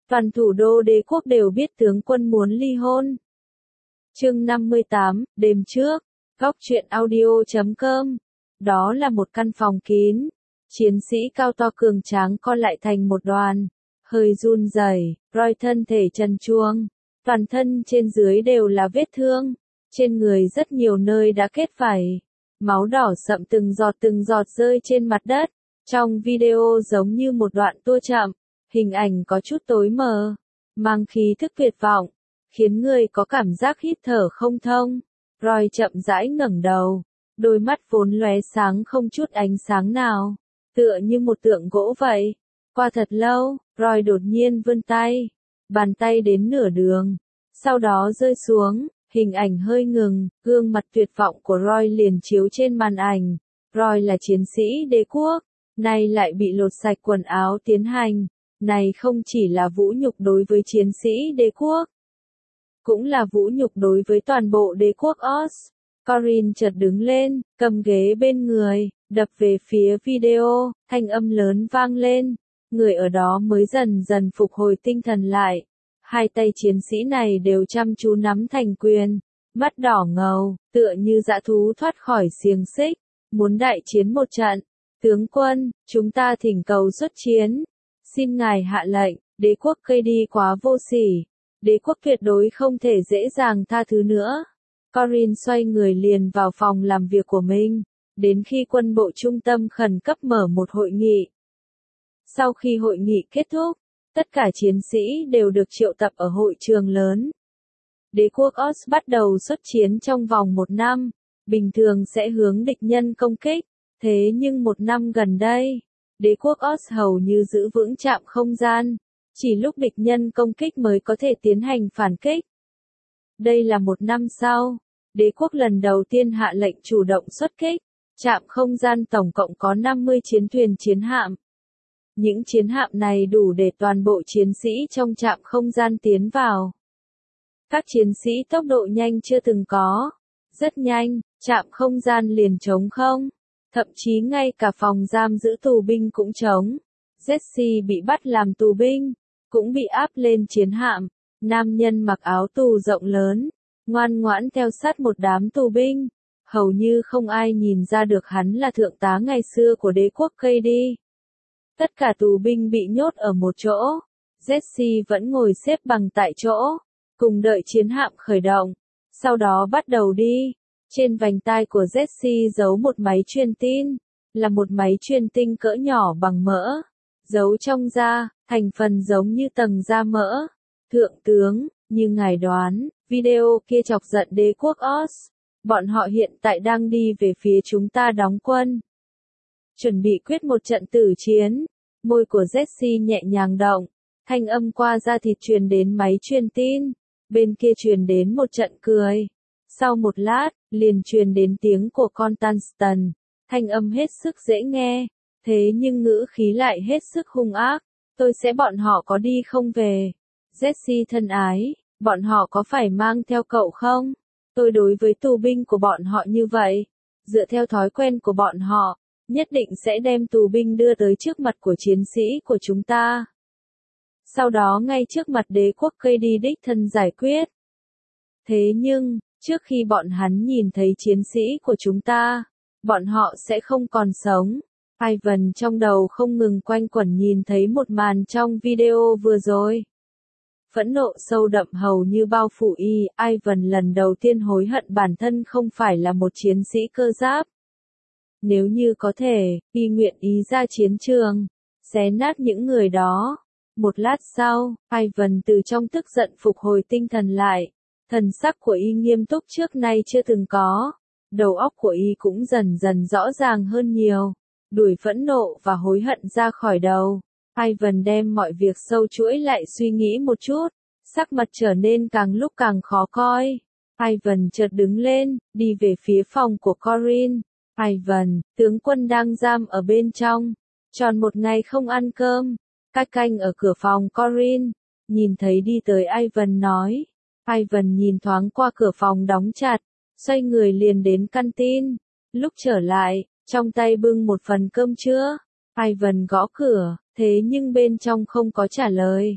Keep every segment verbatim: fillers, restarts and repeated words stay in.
Toàn thủ đô đế quốc đều biết tướng quân muốn ly hôn. Chương năm mươi tám, đêm trước, góc truyện audio chấm com. Đó là một căn phòng kín. Chiến sĩ cao to cường tráng co lại thành một đoàn. Hơi run rẩy, Roy thân thể trần truồng. Toàn thân trên dưới đều là vết thương. Trên người rất nhiều nơi đã kết vảy. Máu đỏ sậm từng giọt từng giọt rơi trên mặt đất. Trong video giống như một đoạn tua chậm. Hình ảnh có chút tối mờ, mang khí thức tuyệt vọng, khiến người có cảm giác hít thở không thông. Roy chậm rãi ngẩng đầu, đôi mắt vốn lóe sáng không chút ánh sáng nào, tựa như một tượng gỗ vậy. Qua thật lâu, Roy đột nhiên vươn tay, bàn tay đến nửa đường, sau đó rơi xuống, hình ảnh hơi ngừng, gương mặt tuyệt vọng của Roy liền chiếu trên màn ảnh. Roy là chiến sĩ đế quốc, nay lại bị lột sạch quần áo tiến hành. Này không chỉ là vũ nhục đối với chiến sĩ đế quốc, cũng là vũ nhục đối với toàn bộ đế quốc Oz. Corin chợt đứng lên, cầm ghế bên người, đập về phía video, thanh âm lớn vang lên. Người ở đó mới dần dần phục hồi tinh thần lại. Hai tay chiến sĩ này đều chăm chú nắm thành quyền, mắt đỏ ngầu, tựa như dã thú thoát khỏi xiềng xích, muốn đại chiến một trận. Tướng quân, chúng ta thỉnh cầu xuất chiến. Xin ngài hạ lệnh, đế quốc cây đi quá vô sỉ. Đế quốc tuyệt đối không thể dễ dàng tha thứ nữa. Corin xoay người liền vào phòng làm việc của mình, đến khi quân bộ trung tâm khẩn cấp mở một hội nghị. Sau khi hội nghị kết thúc, tất cả chiến sĩ đều được triệu tập ở hội trường lớn. Đế quốc Oz bắt đầu xuất chiến trong vòng một năm, bình thường sẽ hướng địch nhân công kích, thế nhưng một năm gần đây, đế quốc Oz hầu như giữ vững trạm không gian, chỉ lúc địch nhân công kích mới có thể tiến hành phản kích. Đây là một năm sau, đế quốc lần đầu tiên hạ lệnh chủ động xuất kích, trạm không gian tổng cộng có năm mươi chiến thuyền chiến hạm. Những chiến hạm này đủ để toàn bộ chiến sĩ trong trạm không gian tiến vào. Các chiến sĩ tốc độ nhanh chưa từng có, rất nhanh, trạm không gian liền trống không. Thậm chí ngay cả phòng giam giữ tù binh cũng trống. Jesse bị bắt làm tù binh, cũng bị áp lên chiến hạm. Nam nhân mặc áo tù rộng lớn, ngoan ngoãn theo sát một đám tù binh. Hầu như không ai nhìn ra được hắn là thượng tá ngày xưa của đế quốc cây đi. Tất cả tù binh bị nhốt ở một chỗ. Jesse vẫn ngồi xếp bằng tại chỗ, cùng đợi chiến hạm khởi động. Sau đó bắt đầu đi. Trên vành tai của Jesse giấu một máy truyền tin, là một máy truyền tinh cỡ nhỏ bằng mỡ, giấu trong da, thành phần giống như tầng da mỡ. Thượng tướng, như ngài đoán, video kia chọc giận đế quốc Oz. Bọn họ hiện tại đang đi về phía chúng ta đóng quân. Chuẩn bị quyết một trận tử chiến. Môi của Jesse nhẹ nhàng động, thanh âm qua da thịt truyền đến máy truyền tin. Bên kia truyền đến một trận cười. Sau một lát, liền truyền đến tiếng của con Tanston, thanh âm hết sức dễ nghe, thế nhưng ngữ khí lại hết sức hung ác. Tôi sẽ bọn họ có đi không về. Jesse thân ái, bọn họ có phải mang theo cậu không? Tôi đối với tù binh của bọn họ như vậy, dựa theo thói quen của bọn họ, nhất định sẽ đem tù binh đưa tới trước mặt của chiến sĩ của chúng ta. Sau đó ngay trước mặt đế quốc cây đi đích thân giải quyết. Thế nhưng, trước khi bọn hắn nhìn thấy chiến sĩ của chúng ta, bọn họ sẽ không còn sống. Ivan trong đầu không ngừng quanh quẩn nhìn thấy một màn trong video vừa rồi. Phẫn nộ sâu đậm hầu như bao phủ y, Ivan lần đầu tiên hối hận bản thân không phải là một chiến sĩ cơ giáp. Nếu như có thể, y nguyện ý ra chiến trường, xé nát những người đó. Một lát sau, Ivan từ trong tức giận phục hồi tinh thần lại. Thần sắc của y nghiêm túc trước nay chưa từng có. Đầu óc của y cũng dần dần rõ ràng hơn nhiều. Đuổi phẫn nộ và hối hận ra khỏi đầu. Ivan đem mọi việc sâu chuỗi lại suy nghĩ một chút. Sắc mặt trở nên càng lúc càng khó coi. Ivan chợt đứng lên, đi về phía phòng của Corin. Ivan, tướng quân đang giam ở bên trong. Tròn một ngày không ăn cơm. Các canh ở cửa phòng Corin. Nhìn thấy đi tới Ivan nói. Ivan nhìn thoáng qua cửa phòng đóng chặt, xoay người liền đến căn tin. Lúc trở lại, trong tay bưng một phần cơm trưa. Ivan gõ cửa, thế nhưng bên trong không có trả lời.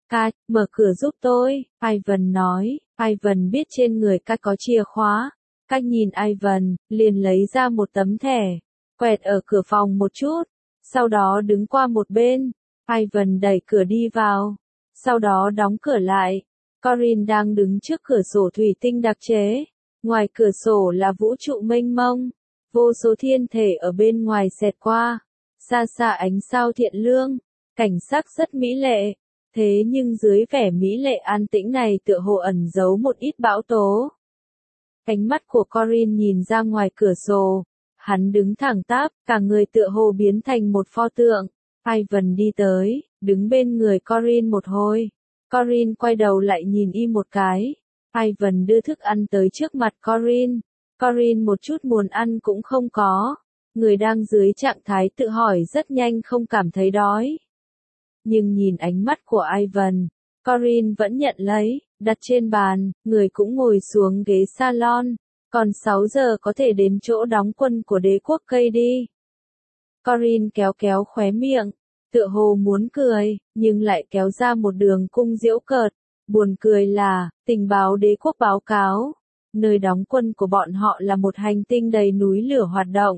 Cách, mở cửa giúp tôi, Ivan nói. Ivan biết trên người Cách có chìa khóa. Cách nhìn Ivan, liền lấy ra một tấm thẻ, quẹt ở cửa phòng một chút, sau đó đứng qua một bên. Ivan đẩy cửa đi vào, sau đó đóng cửa lại. Corinne đang đứng trước cửa sổ thủy tinh đặc chế. Ngoài cửa sổ là vũ trụ mênh mông, vô số thiên thể ở bên ngoài xẹt qua, xa xa ánh sao thiện lương, cảnh sắc rất mỹ lệ. Thế nhưng dưới vẻ mỹ lệ an tĩnh này tựa hồ ẩn giấu một ít bão tố. Ánh mắt của Corinne nhìn ra ngoài cửa sổ, hắn đứng thẳng tắp, cả người tựa hồ biến thành một pho tượng. Ivan đi tới, đứng bên người Corinne một hồi. Corinne quay đầu lại nhìn y một cái. Ivan đưa thức ăn tới trước mặt Corinne. Corinne một chút muốn ăn cũng không có. Người đang dưới trạng thái tự hỏi rất nhanh không cảm thấy đói. Nhưng nhìn ánh mắt của Ivan, Corinne vẫn nhận lấy, đặt trên bàn, người cũng ngồi xuống ghế salon. Còn sáu giờ có thể đến chỗ đóng quân của đế quốc cây đi. Corinne kéo kéo khóe miệng, tựa hồ muốn cười, nhưng lại kéo ra một đường cung giễu cợt. Buồn cười là, tình báo đế quốc báo cáo, nơi đóng quân của bọn họ là một hành tinh đầy núi lửa hoạt động.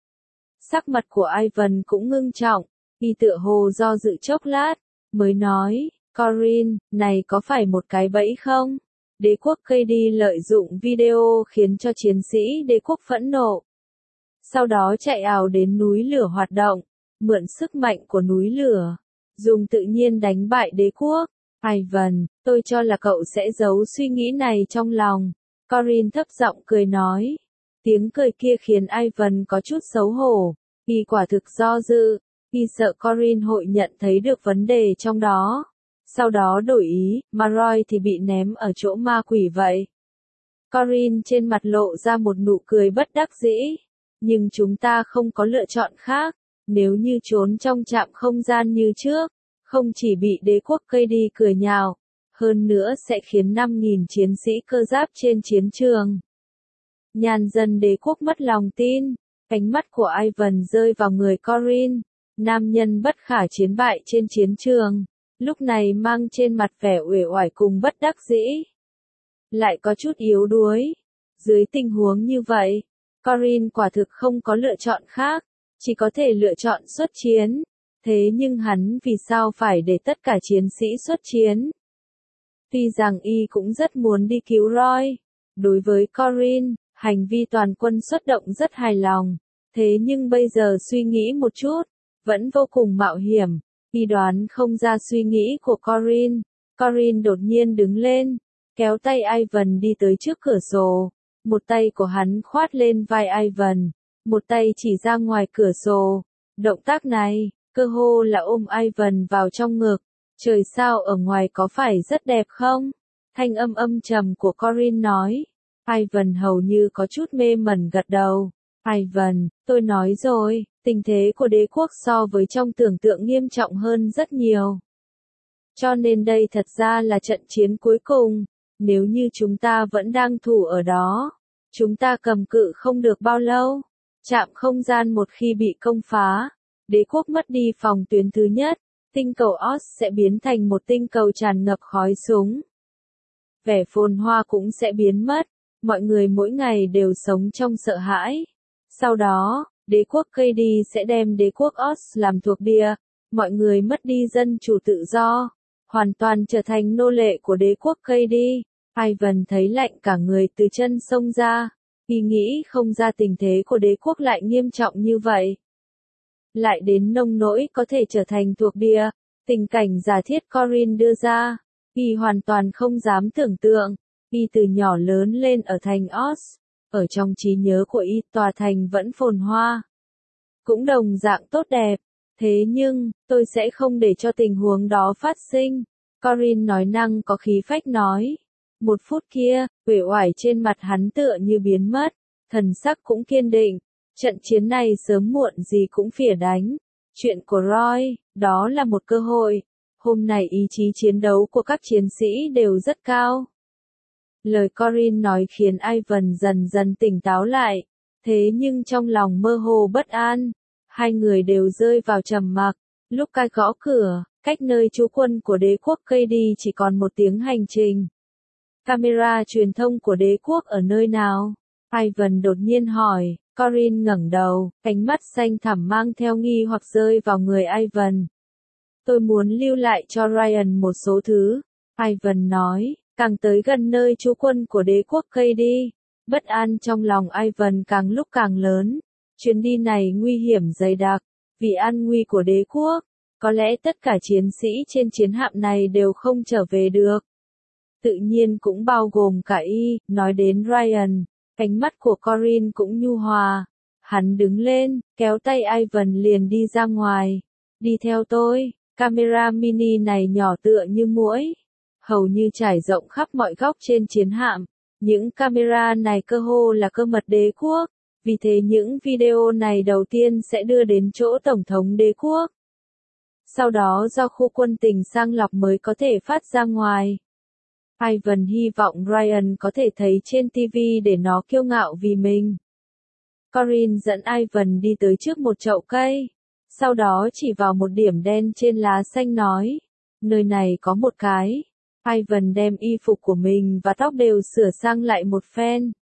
Sắc mặt của Ivan cũng ngưng trọng, y tựa hồ do dự chốc lát, mới nói, Corinne, này có phải một cái bẫy không? Đế quốc cây đi lợi dụng video khiến cho chiến sĩ đế quốc phẫn nộ. Sau đó chạy ào đến núi lửa hoạt động, mượn sức mạnh của núi lửa, dùng tự nhiên đánh bại đế quốc. Ivan, tôi cho là cậu sẽ giấu suy nghĩ này trong lòng. Corinne thấp giọng cười nói. Tiếng cười kia khiến Ivan có chút xấu hổ. Y quả thực do dự. Y sợ Corinne hội nhận thấy được vấn đề trong đó. Sau đó đổi ý, mà Roy thì bị ném ở chỗ ma quỷ vậy. Corinne trên mặt lộ ra một nụ cười bất đắc dĩ. Nhưng chúng ta không có lựa chọn khác. Nếu như trốn trong trạm không gian như trước, không chỉ bị đế quốc cây đi cười nhạo, hơn nữa sẽ khiến năm nghìn chiến sĩ cơ giáp trên chiến trường. Nhàn dân đế quốc mất lòng tin, ánh mắt của Ivan rơi vào người Corinne, nam nhân bất khả chiến bại trên chiến trường, lúc này mang trên mặt vẻ uể oải cùng bất đắc dĩ. Lại có chút yếu đuối. Dưới tình huống như vậy, Corinne quả thực không có lựa chọn khác, chỉ có thể lựa chọn xuất chiến. Thế nhưng hắn vì sao phải để tất cả chiến sĩ xuất chiến? Tuy rằng y cũng rất muốn đi cứu Roy. Đối với Corinne, hành vi toàn quân xuất động rất hài lòng. Thế nhưng bây giờ suy nghĩ một chút, vẫn vô cùng mạo hiểm. Y đoán không ra suy nghĩ của Corinne. Corinne đột nhiên đứng lên, kéo tay Ivan đi tới trước cửa sổ. Một tay của hắn khoát lên vai Ivan, một tay chỉ ra ngoài cửa sổ. Động tác này, cơ hồ là ôm Ivan vào trong ngực. Trời sao ở ngoài có phải rất đẹp không? Thanh âm âm trầm của Corinne nói. Ivan hầu như có chút mê mẩn gật đầu. Ivan, tôi nói rồi, tình thế của đế quốc so với trong tưởng tượng nghiêm trọng hơn rất nhiều. Cho nên đây thật ra là trận chiến cuối cùng. Nếu như chúng ta vẫn đang thủ ở đó, chúng ta cầm cự không được bao lâu. Trạm không gian một khi bị công phá, đế quốc mất đi phòng tuyến thứ nhất, tinh cầu Oz sẽ biến thành một tinh cầu tràn ngập khói súng. Vẻ phồn hoa cũng sẽ biến mất, mọi người mỗi ngày đều sống trong sợ hãi. Sau đó, đế quốc cây đi sẽ đem đế quốc Oz làm thuộc địa, mọi người mất đi dân chủ tự do, hoàn toàn trở thành nô lệ của đế quốc cây đi. Ivan thấy lạnh cả người từ chân xông ra, y nghĩ không ra tình thế của đế quốc lại nghiêm trọng như vậy. Lại đến nông nỗi có thể trở thành thuộc địa, tình cảnh giả thiết Corinne đưa ra, y hoàn toàn không dám tưởng tượng. Y từ nhỏ lớn lên ở thành Oz, ở trong trí nhớ của y tòa thành vẫn phồn hoa, cũng đồng dạng tốt đẹp. Thế nhưng, tôi sẽ không để cho tình huống đó phát sinh. Corinne nói năng có khí phách nói. Một phút kia, uể oải trên mặt hắn tựa như biến mất, thần sắc cũng kiên định. Trận chiến này sớm muộn gì cũng phỉa đánh. Chuyện của Roy, đó là một cơ hội. Hôm nay ý chí chiến đấu của các chiến sĩ đều rất cao. Lời Corinne nói khiến Ivan dần dần tỉnh táo lại. Thế nhưng trong lòng mơ hồ bất an, hai người đều rơi vào trầm mặc. Lúc Kai gõ cửa, cách nơi trú quân của đế quốc cây đi chỉ còn một tiếng hành trình. Camera truyền thông của đế quốc ở nơi nào? Ivan đột nhiên hỏi. Corin ngẩng đầu, ánh mắt xanh thẳm mang theo nghi hoặc rơi vào người Ivan. Tôi muốn lưu lại cho Ryan một số thứ. Ivan nói, càng tới gần nơi trú quân của đế quốc cây đi. Bất an trong lòng Ivan càng lúc càng lớn. Chuyến đi này nguy hiểm dày đặc, vì an nguy của đế quốc. Có lẽ tất cả chiến sĩ trên chiến hạm này đều không trở về được. Tự nhiên cũng bao gồm cả y, nói đến Ryan. Ánh mắt của Corin cũng nhu hòa. Hắn đứng lên, kéo tay Ivan liền đi ra ngoài. Đi theo tôi, camera mini này nhỏ tựa như muỗi. Hầu như trải rộng khắp mọi góc trên chiến hạm. Những camera này cơ hồ là cơ mật đế quốc. Vì thế những video này đầu tiên sẽ đưa đến chỗ Tổng thống đế quốc. Sau đó do khu quân tình sang lọc mới có thể phát ra ngoài. Ivan hy vọng Ryan có thể thấy trên ti vi để nó kiêu ngạo vì mình. Corin dẫn Ivan đi tới trước một chậu cây. Sau đó chỉ vào một điểm đen trên lá xanh nói. Nơi này có một cái. Ivan đem y phục của mình và tóc đều sửa sang lại một phen.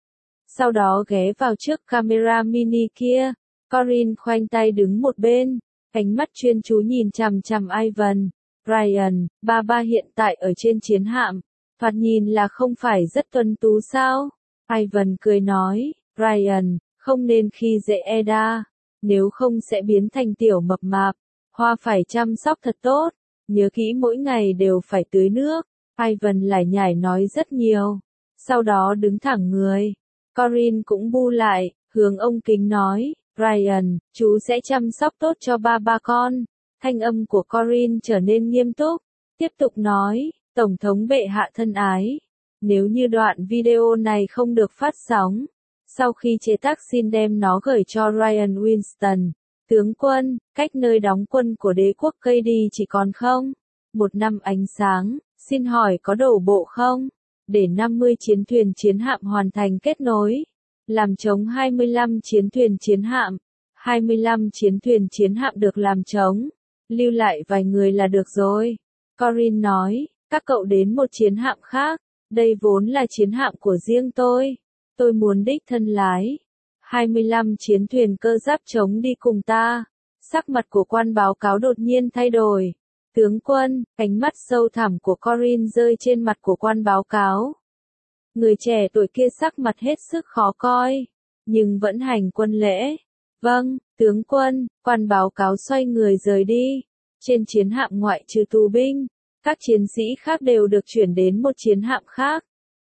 Sau đó ghé vào trước camera mini kia. Corin khoanh tay đứng một bên. Ánh mắt chuyên chú nhìn chằm chằm Ivan. Ryan, ba ba hiện tại ở trên chiến hạm. Thoạt nhìn là không phải rất tuấn tú sao? Ivan cười nói, Ryan, không nên khi dễ Eda. Nếu không sẽ biến thành tiểu mập mạp. Hoa phải chăm sóc thật tốt. Nhớ kỹ mỗi ngày đều phải tưới nước. Ivan lải nhải nói rất nhiều. Sau đó đứng thẳng người. Corin cũng bu lại, hướng ông kính nói, Ryan, chú sẽ chăm sóc tốt cho ba ba con. Thanh âm của Corin trở nên nghiêm túc. Tiếp tục nói, Tổng thống bệ hạ thân ái. Nếu như đoạn video này không được phát sóng. Sau khi chế tác xin đem nó gửi cho Ryan Winston. Tướng quân, cách nơi đóng quân của đế quốc cây đi chỉ còn không? Một năm ánh sáng, xin hỏi có đổ bộ không? Để năm mươi chiến thuyền chiến hạm hoàn thành kết nối. Làm trống hai mươi lăm chiến thuyền chiến hạm. hai mươi lăm chiến thuyền chiến hạm được làm trống. Lưu lại vài người là được rồi. Corin nói, các cậu đến một chiến hạm khác. Đây vốn là chiến hạm của riêng tôi. Tôi muốn đích thân lái. hai mươi lăm chiến thuyền cơ giáp chống đi cùng ta. Sắc mặt của quan báo cáo đột nhiên thay đổi. Tướng quân, ánh mắt sâu thẳm của Corin rơi trên mặt của quan báo cáo. Người trẻ tuổi kia sắc mặt hết sức khó coi. Nhưng vẫn hành quân lễ. Vâng, tướng quân, quan báo cáo xoay người rời đi. Trên chiến hạm ngoại trừ tù binh, các chiến sĩ khác đều được chuyển đến một chiến hạm khác.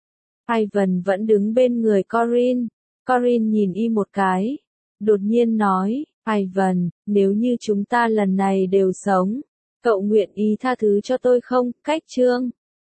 Ivan vẫn đứng bên người Corin. Corin nhìn y một cái. Đột nhiên nói, Ivan, nếu như chúng ta lần này đều sống, cậu nguyện ý tha thứ cho tôi không? Cách chương